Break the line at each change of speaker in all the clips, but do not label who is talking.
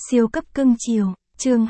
Siêu cấp cưng chiều, chương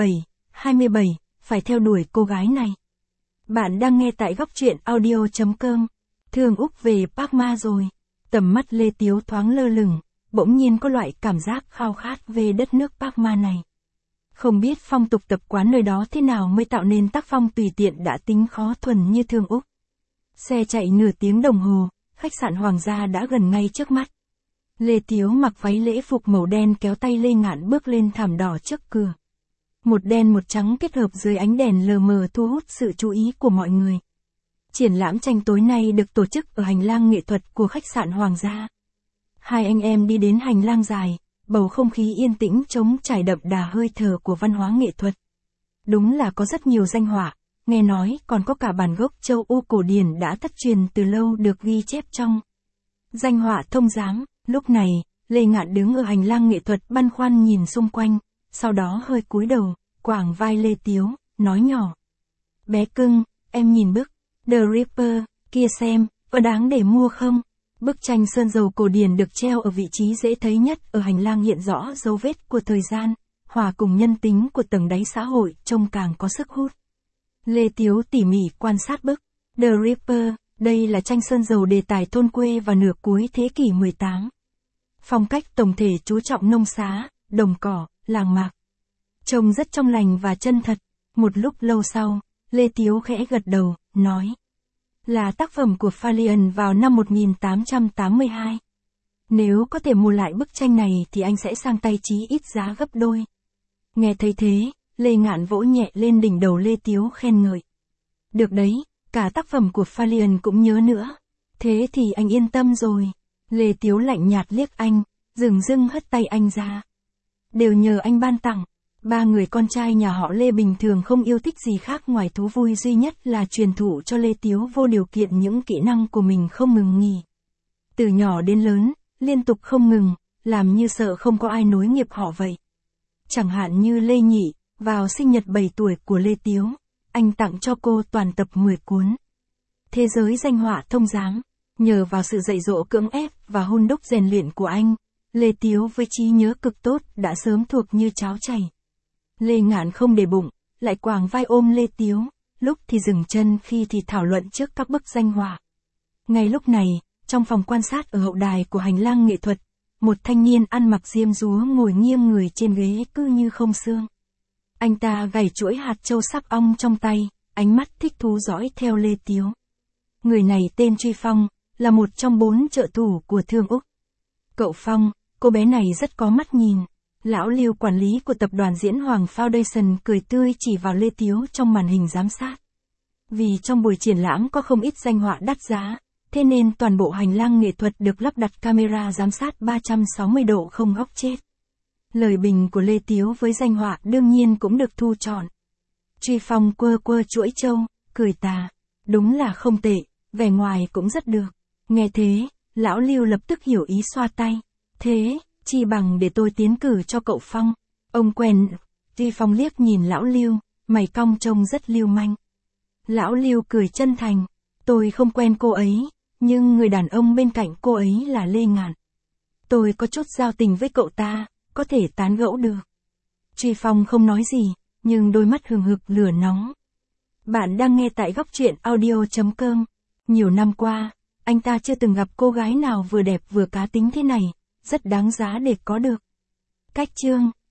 27, phải theo đuổi cô gái này. Bạn đang nghe tại góc truyện audio.com. Thương Úc về Park rồi. Tầm mắt Lê Tiếu thoáng lơ lửng, bỗng nhiên có loại cảm giác khao khát về đất nước Park này. Không biết phong tục tập quán nơi đó thế nào mới tạo nên tác phong tùy tiện đã tính khó thuần như Thương Úc. Xe chạy nửa tiếng đồng hồ, khách sạn Hoàng gia đã gần ngay trước mắt. Lê Tiếu mặc váy lễ phục màu đen kéo tay Lê Ngạn bước lên thảm đỏ trước cửa. Một đen một trắng kết hợp dưới ánh đèn lờ mờ thu hút sự chú ý của mọi người. Triển lãm tranh tối nay được tổ chức ở hành lang nghệ thuật của khách sạn Hoàng gia. Hai anh em đi đến hành lang dài, bầu không khí yên tĩnh trống trải đậm đà hơi thở của văn hóa nghệ thuật. Đúng là có rất nhiều danh họa, nghe nói còn có cả bản gốc châu Âu cổ điển đã thất truyền từ lâu được ghi chép trong danh họa thông giám. Lúc này, Lê Ngạn đứng ở hành lang nghệ thuật băn khoăn nhìn xung quanh, sau đó hơi cúi đầu, quàng vai Lê Tiếu, nói nhỏ. Bé cưng, em nhìn bức The Ripper kia xem, có đáng để mua không? Bức tranh sơn dầu cổ điển được treo ở vị trí dễ thấy nhất ở hành lang hiện rõ dấu vết của thời gian, hòa cùng nhân tính của tầng đáy xã hội trông càng có sức hút. Lê Tiếu tỉ mỉ quan sát bức The Ripper, đây là tranh sơn dầu đề tài thôn quê vào nửa cuối thế kỷ 18. Phong cách tổng thể chú trọng nông xá, đồng cỏ, làng mạc. Trông rất trong lành và chân thật. Một lúc lâu sau, Lê Tiếu khẽ gật đầu, nói. Là tác phẩm của Falion vào năm 1882. Nếu có thể mua lại bức tranh này thì anh sẽ sang tay chí ít giá gấp đôi. Nghe thấy thế, Lê Ngạn vỗ nhẹ lên đỉnh đầu Lê Tiếu khen ngợi. Được đấy, cả tác phẩm của Falion cũng nhớ nữa. Thế thì anh yên tâm rồi. Lê Tiếu lạnh nhạt liếc anh, dửng dưng hất tay anh ra. Đều nhờ anh ban tặng. Ba người con trai nhà họ Lê bình thường không yêu thích gì khác ngoài thú vui duy nhất là truyền thụ cho Lê Tiếu vô điều kiện những kỹ năng của mình không ngừng nghỉ. Từ nhỏ đến lớn, liên tục không ngừng, làm như sợ không có ai nối nghiệp họ vậy. Chẳng hạn như Lê Nhị, vào sinh nhật 7 tuổi của Lê Tiếu, anh tặng cho cô toàn tập 10 cuốn. Thế giới danh họa thông giám. Nhờ vào sự dạy dỗ cưỡng ép và hun đúc rèn luyện của anh, Lê Tiếu với trí nhớ cực tốt đã sớm thuộc như cháo chảy. Lê Ngạn không để bụng, lại quàng vai ôm Lê Tiếu, lúc thì dừng chân khi thì thảo luận trước các bức danh họa. Ngay lúc này, trong phòng quan sát ở hậu đài của hành lang nghệ thuật, một thanh niên ăn mặc diêm dúa ngồi nghiêng người trên ghế cứ như không xương. Anh ta gảy chuỗi hạt châu sắc ong trong tay, ánh mắt thích thú dõi theo Lê Tiếu. Người này tên Truy Phong, là một trong 4 trợ thủ của Thương Úc. Cậu Phong, cô bé này rất có mắt nhìn. Lão Lưu quản lý của tập đoàn Diễn Hoàng Foundation cười tươi chỉ vào Lê Tiếu trong màn hình giám sát. Vì trong buổi triển lãm có không ít danh họa đắt giá, thế nên toàn bộ hành lang nghệ thuật được lắp đặt camera giám sát 360 độ không góc chết. Lời bình của Lê Tiếu với danh họa đương nhiên cũng được thu trọn. Truy Phong quơ quơ chuỗi châu, cười tà. Đúng là không tệ, vẻ ngoài cũng rất được. Nghe thế, lão Lưu lập tức hiểu ý xoa tay. Thế, chi bằng để tôi tiến cử cho cậu Phong. Ông quen. Truy Phong liếc nhìn lão Lưu, mày cong trông rất lưu manh. Lão Lưu cười chân thành. Tôi không quen cô ấy, nhưng người đàn ông bên cạnh cô ấy là Lê Ngạn. Tôi có chút giao tình với cậu ta, có thể tán gẫu được. Truy Phong không nói gì, nhưng đôi mắt hừng hực lửa nóng. Bạn đang nghe tại góc truyện audio.com. Nhiều năm qua, anh ta chưa từng gặp cô gái nào vừa đẹp vừa cá tính thế này, rất đáng giá để có được. Cách chương